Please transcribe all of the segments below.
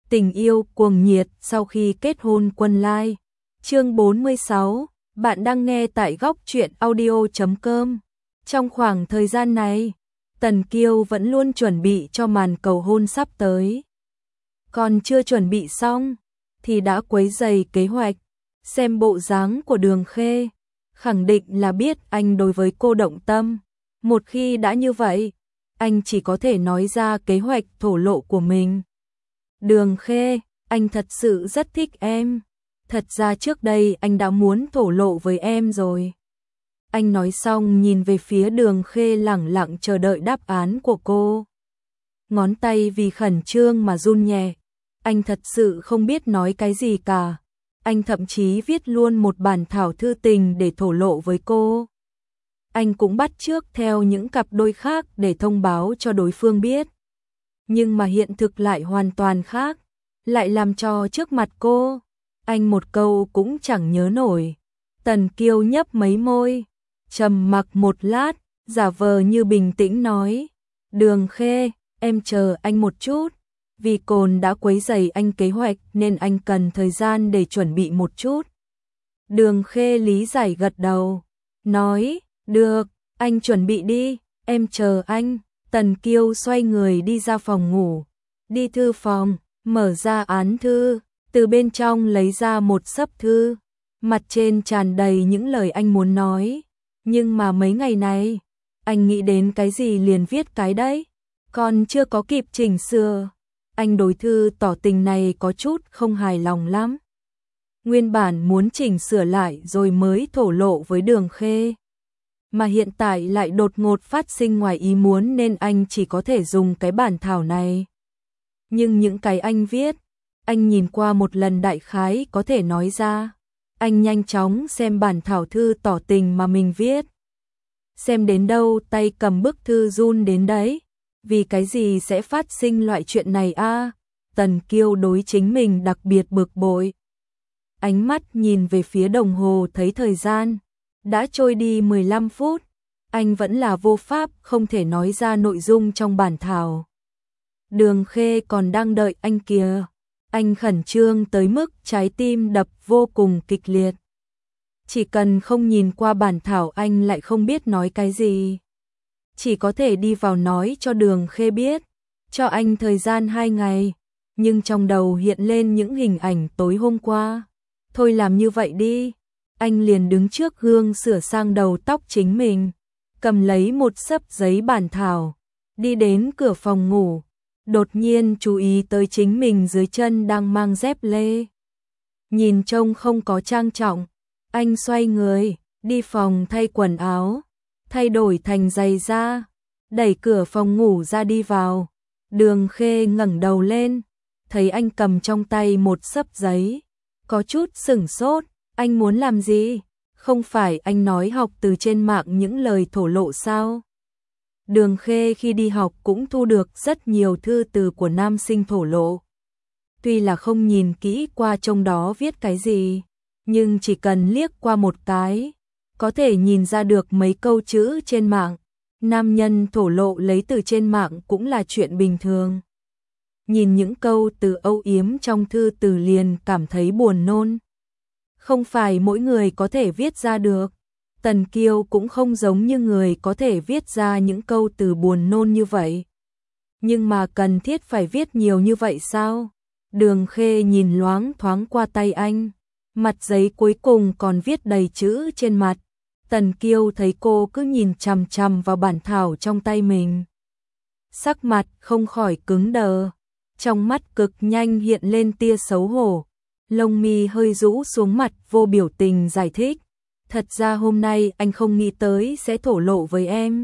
Tình yêu cuồng nhiệt sau khi kết hôn Quân Lai. Chương 46, bạn đang nghe tại góc truyện audio.com. Trong khoảng thời gian này, Tần Kiêu vẫn luôn chuẩn bị cho màn cầu hôn sắp tới. Còn chưa chuẩn bị xong, thì đã quấy rầy kế hoạch. Xem bộ dáng của Đường Khê, khẳng định là biết anh đối với cô động tâm. Một khi đã như vậy, anh chỉ có thể nói ra kế hoạch thổ lộ của mình. Đường Khê, anh thật sự rất thích em. Thật ra trước đây anh đã muốn thổ lộ với em rồi. Anh nói xong nhìn về phía Đường Khê lẳng lặng chờ đợi đáp án của cô. Ngón tay vì khẩn trương mà run nhẹ. Anh thật sự không biết nói cái gì cả. Anh thậm chí viết luôn một bản thảo thư tình để thổ lộ với cô. Anh cũng bắt chước theo những cặp đôi khác để thông báo cho đối phương biết. Nhưng mà hiện thực lại hoàn toàn khác, lại làm cho trước mặt cô, anh một câu cũng chẳng nhớ nổi. Tần Kiêu nhấp mấy môi, trầm mặc một lát, giả vờ như bình tĩnh nói, Đường Khê, em chờ anh một chút, vì Cồn đã quấy rầy anh kế hoạch nên anh cần thời gian để chuẩn bị một chút. Đường Khê lý giải gật đầu, nói, được, anh chuẩn bị đi, em chờ anh. Tần Kiêu xoay người đi ra phòng ngủ, đi thư phòng, mở ra án thư, từ bên trong lấy ra một xấp thư, mặt trên tràn đầy những lời anh muốn nói, nhưng mà mấy ngày này, anh nghĩ đến cái gì liền viết cái đấy, còn chưa có kịp chỉnh sửa, anh đối thư tỏ tình này có chút không hài lòng lắm. Nguyên bản muốn chỉnh sửa lại rồi mới thổ lộ với Đường Khê. Mà hiện tại lại đột ngột phát sinh ngoài ý muốn nên anh chỉ có thể dùng cái bản thảo này. Nhưng những cái anh viết, anh nhìn qua một lần đại khái có thể nói ra. Anh nhanh chóng xem bản thảo thư tỏ tình mà mình viết. Xem đến đâu tay cầm bức thư run đến đấy. Vì cái gì sẽ phát sinh loại chuyện này a? Tần Kiêu đối chính mình đặc biệt bực bội. Ánh mắt nhìn về phía đồng hồ thấy thời gian. Đã trôi đi 15 phút, anh vẫn là vô pháp không thể nói ra nội dung trong bản thảo. Đường Khê còn đang đợi anh kìa, anh khẩn trương tới mức trái tim đập vô cùng kịch liệt. Chỉ cần không nhìn qua bản thảo anh lại không biết nói cái gì. Chỉ có thể đi vào nói cho Đường Khê biết, cho anh thời gian 2 ngày, nhưng trong đầu hiện lên những hình ảnh tối hôm qua. Thôi làm như vậy đi. Anh liền đứng trước gương sửa sang đầu tóc chính mình, cầm lấy một xấp giấy bản thảo, đi đến cửa phòng ngủ, đột nhiên chú ý tới chính mình dưới chân đang mang dép lê. Nhìn trông không có trang trọng, anh xoay người, đi phòng thay quần áo, thay đổi thành giày da, đẩy cửa phòng ngủ ra đi vào. Đường Khê ngẩng đầu lên, thấy anh cầm trong tay một xấp giấy, có chút sửng sốt. Anh muốn làm gì? Không phải anh nói học từ trên mạng những lời thổ lộ sao? Đường Khê khi đi học cũng thu được rất nhiều thư từ của nam sinh thổ lộ. Tuy là không nhìn kỹ qua trong đó viết cái gì, nhưng chỉ cần liếc qua một cái, có thể nhìn ra được mấy câu chữ trên mạng. Nam nhân thổ lộ lấy từ trên mạng cũng là chuyện bình thường. Nhìn những câu từ âu yếm trong thư từ liền cảm thấy buồn nôn. Không phải mỗi người có thể viết ra được. Tần Kiêu cũng không giống như người có thể viết ra những câu từ buồn nôn như vậy. Nhưng mà cần thiết phải viết nhiều như vậy sao? Đường Khê nhìn loáng thoáng qua tay anh. Mặt giấy cuối cùng còn viết đầy chữ trên mặt. Tần Kiêu thấy cô cứ nhìn chằm chằm vào bản thảo trong tay mình. Sắc mặt không khỏi cứng đờ. Trong mắt cực nhanh hiện lên tia xấu hổ. Lông mi hơi rũ xuống mặt vô biểu tình giải thích. Thật ra hôm nay anh không nghĩ tới sẽ thổ lộ với em.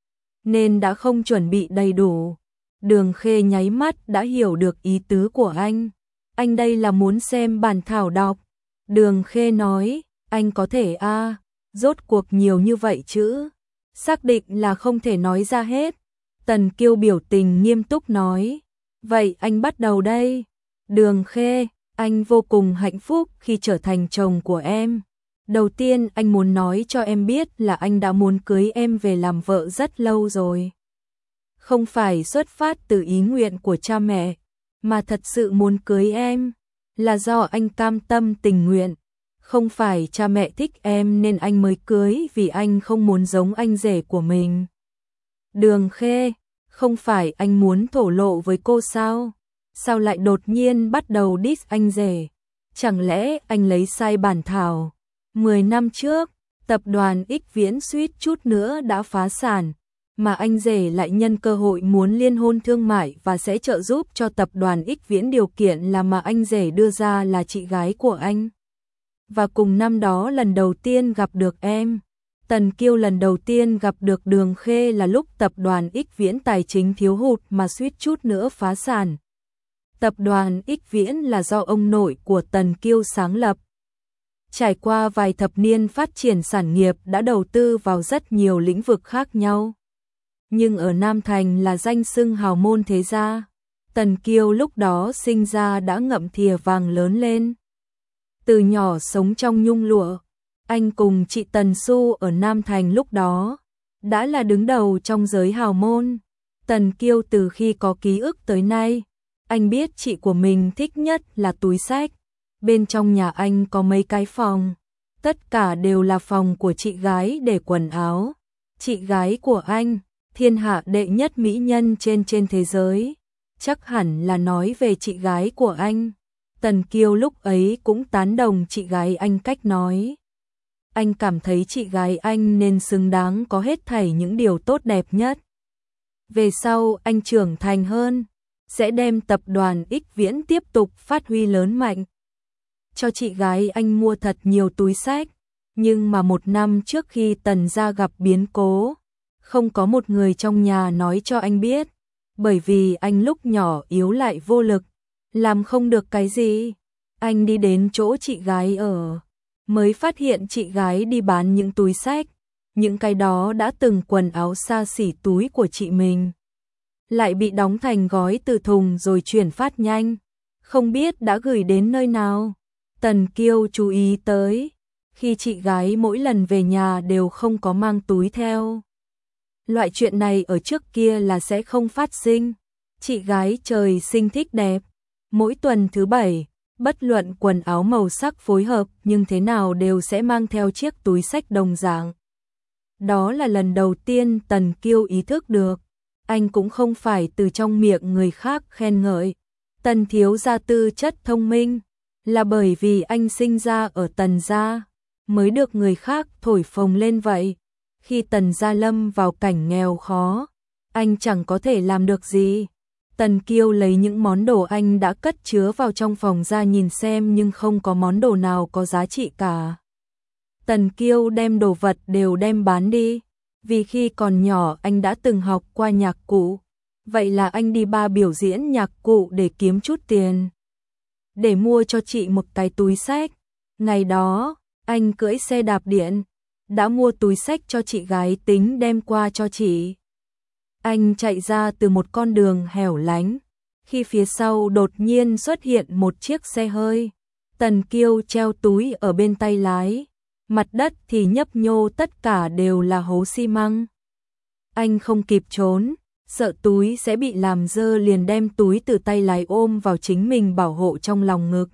Nên đã không chuẩn bị đầy đủ. Đường Khê nháy mắt đã hiểu được ý tứ của anh. Anh đây là muốn xem bản thảo đọc. Đường Khê nói, anh có thể rốt cuộc nhiều như vậy chứ. Xác định là không thể nói ra hết. Tần Kiêu biểu tình nghiêm túc nói. Vậy anh bắt đầu đây. Đường Khê, anh vô cùng hạnh phúc khi trở thành chồng của em. Đầu tiên anh muốn nói cho em biết là anh đã muốn cưới em về làm vợ rất lâu rồi. Không phải xuất phát từ ý nguyện của cha mẹ, mà thật sự muốn cưới em, là do anh cam tâm tình nguyện. Không phải cha mẹ thích em nên anh mới cưới vì anh không muốn giống anh rể của mình. Đường Khê, không phải anh muốn thổ lộ với cô sao? Sao lại đột nhiên bắt đầu diss anh rể? Chẳng lẽ anh lấy sai bản thảo? 10 năm trước, tập đoàn X Viễn suýt chút nữa đã phá sản, mà anh rể lại nhân cơ hội muốn liên hôn thương mại và sẽ trợ giúp cho tập đoàn X Viễn, điều kiện là mà anh rể đưa ra là chị gái của anh. Và cùng năm đó lần đầu tiên gặp được em, Tần Kiêu lần đầu tiên gặp được Đường Khê là lúc tập đoàn X Viễn tài chính thiếu hụt mà suýt chút nữa phá sản. Tập đoàn X Viễn là do ông nội của Tần Kiêu sáng lập. Trải qua vài thập niên phát triển sản nghiệp đã đầu tư vào rất nhiều lĩnh vực khác nhau. Nhưng ở Nam Thành là danh xưng hào môn thế gia. Tần Kiêu lúc đó sinh ra đã ngậm thìa vàng lớn lên. Từ nhỏ sống trong nhung lụa, anh cùng chị Tần Xu ở Nam Thành lúc đó đã là đứng đầu trong giới hào môn. Tần Kiêu từ khi có ký ức tới nay, anh biết chị của mình thích nhất là túi xách. Bên trong nhà anh có mấy cái phòng, tất cả đều là phòng của chị gái để quần áo. Chị gái của anh, thiên hạ đệ nhất mỹ nhân trên thế giới, chắc hẳn là nói về chị gái của anh. Tần Kiêu lúc ấy cũng tán đồng chị gái anh cách nói. Anh cảm thấy chị gái anh nên xứng đáng có hết thảy những điều tốt đẹp nhất. Về sau anh trưởng thành hơn, sẽ đem tập đoàn X Viễn tiếp tục phát huy lớn mạnh. Cho chị gái anh mua thật nhiều túi xách, nhưng mà 1 năm trước khi Tần gia gặp biến cố, không có một người trong nhà nói cho anh biết, bởi vì anh lúc nhỏ yếu lại vô lực, làm không được cái gì. Anh đi đến chỗ chị gái ở, mới phát hiện chị gái đi bán những túi xách, những cái đó đã từng quần áo xa xỉ túi của chị mình, lại bị đóng thành gói từ thùng rồi chuyển phát nhanh, không biết đã gửi đến nơi nào. Tần Kiêu chú ý tới, khi chị gái mỗi lần về nhà đều không có mang túi theo. Loại chuyện này ở trước kia là sẽ không phát sinh. Chị gái trời sinh thích đẹp, mỗi tuần thứ 7, bất luận quần áo màu sắc phối hợp nhưng thế nào đều sẽ mang theo chiếc túi xách đồng dạng. Đó là lần đầu tiên Tần Kiêu ý thức được, anh cũng không phải từ trong miệng người khác khen ngợi. Tần thiếu gia tư chất thông minh, là bởi vì anh sinh ra ở Tần gia, mới được người khác thổi phồng lên vậy. Khi Tần gia lâm vào cảnh nghèo khó, anh chẳng có thể làm được gì. Tần Kiêu lấy những món đồ anh đã cất chứa vào trong phòng ra nhìn xem nhưng không có món đồ nào có giá trị cả. Tần Kiêu đem đồ vật đều đem bán đi, vì khi còn nhỏ anh đã từng học qua nhạc cụ. Vậy là anh đi bar biểu diễn nhạc cụ để kiếm chút tiền, để mua cho chị một cái túi xách. Ngày đó, anh cưỡi xe đạp điện, đã mua túi xách cho chị gái tính đem qua cho chị. Anh chạy ra từ một con đường hẻo lánh, khi phía sau đột nhiên xuất hiện một chiếc xe hơi. Tần Kiêu treo túi ở bên tay lái, mặt đất thì nhấp nhô, tất cả đều là hố xi măng. Anh không kịp trốn, sợ túi sẽ bị làm dơ liền đem túi từ tay lái ôm vào chính mình bảo hộ trong lòng ngực.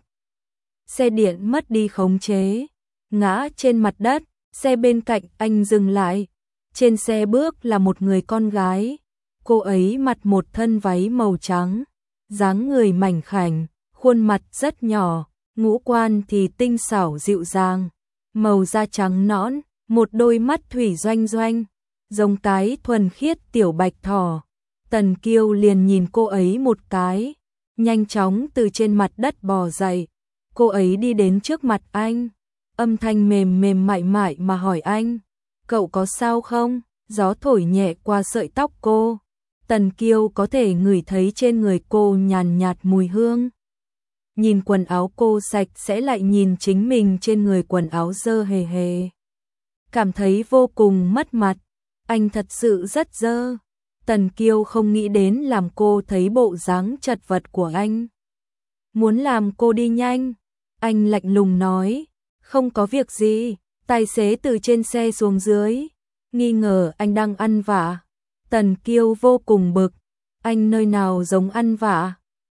Xe điện mất đi khống chế, ngã trên mặt đất, xe bên cạnh anh dừng lại. Trên xe bước là một người con gái, cô ấy mặc một thân váy màu trắng, dáng người mảnh khảnh, khuôn mặt rất nhỏ, ngũ quan thì tinh xảo dịu dàng, màu da trắng nõn, một đôi mắt thủy doanh doanh, giống cái thuần khiết tiểu bạch thỏ. Tần Kiêu liền nhìn cô ấy một cái, nhanh chóng từ trên mặt đất bò dậy. Cô ấy đi đến trước mặt anh, âm thanh mềm mềm mại mại mà hỏi anh, cậu có sao không? Gió thổi nhẹ qua sợi tóc cô, Tần Kiêu có thể ngửi thấy trên người cô nhàn nhạt mùi hương. Nhìn quần áo cô sạch sẽ lại nhìn chính mình trên người quần áo dơ hề hề, cảm thấy vô cùng mất mặt. Anh thật sự rất dơ. Tần Kiêu không nghĩ đến làm cô thấy bộ dáng chật vật của anh, muốn làm cô đi nhanh. Anh lạnh lùng nói, không có việc gì. Tài xế từ trên xe xuống dưới, nghi ngờ anh đang ăn vạ. Tần Kiêu vô cùng bực, anh nơi nào giống ăn vạ,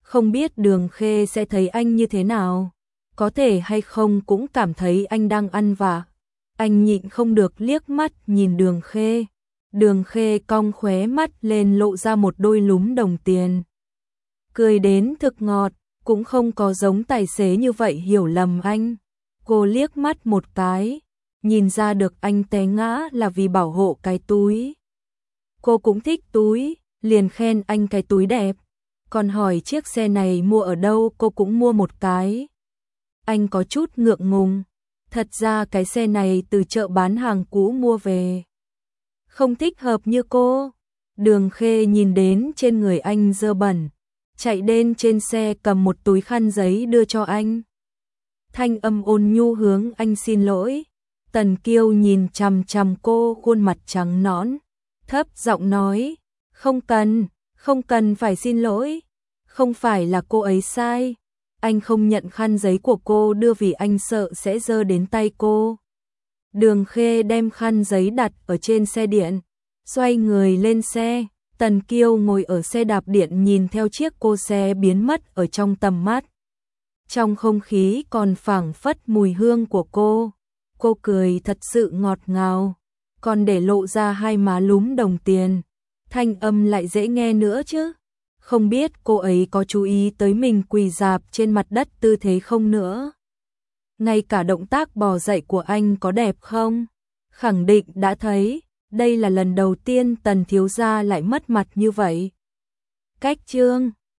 Không biết Đường Khê sẽ thấy anh như thế nào, có thể hay không cũng cảm thấy anh đang ăn vạ. Anh nhịn không được liếc mắt nhìn Đường Khê. Đường Khê cong khóe mắt lên lộ ra một đôi lúm đồng tiền. Cười đến thực ngọt, cũng không có giống tài xế như vậy hiểu lầm anh. Cô liếc mắt một cái, nhìn ra được anh té ngã là vì bảo hộ cái túi. Cô cũng thích túi, liền khen anh cái túi đẹp. Còn hỏi chiếc xe này mua ở đâu, cô cũng mua một cái. Anh có chút ngượng ngùng. Thật ra cái xe này từ chợ bán hàng cũ mua về. Không thích hợp như cô. Đường Khê nhìn đến trên người anh dơ bẩn, chạy đến trên xe cầm một túi khăn giấy đưa cho anh. Thanh âm ôn nhu hướng anh xin lỗi. Tần Kiêu nhìn chằm chằm cô, khuôn mặt trắng nõn, thấp giọng nói, không cần phải xin lỗi, không phải là cô ấy sai. Anh không nhận khăn giấy của cô đưa vì anh sợ sẽ dơ đến tay cô. Đường Khê đem khăn giấy đặt ở trên xe điện, xoay người lên xe. Tần Kiêu ngồi ở xe đạp điện nhìn theo chiếc cô xe biến mất ở trong tầm mắt. Trong không khí còn phảng phất mùi hương của cô. Cô cười thật sự ngọt ngào, còn để lộ ra hai má lúm đồng tiền. Thanh âm lại dễ nghe nữa chứ. Không biết cô ấy có chú ý tới mình quỳ rạp trên mặt đất tư thế không nữa. Ngay cả động tác bò dậy của anh có đẹp không? Khẳng định đã thấy. Đây là lần đầu tiên Tần thiếu gia lại mất mặt như vậy. Cách chương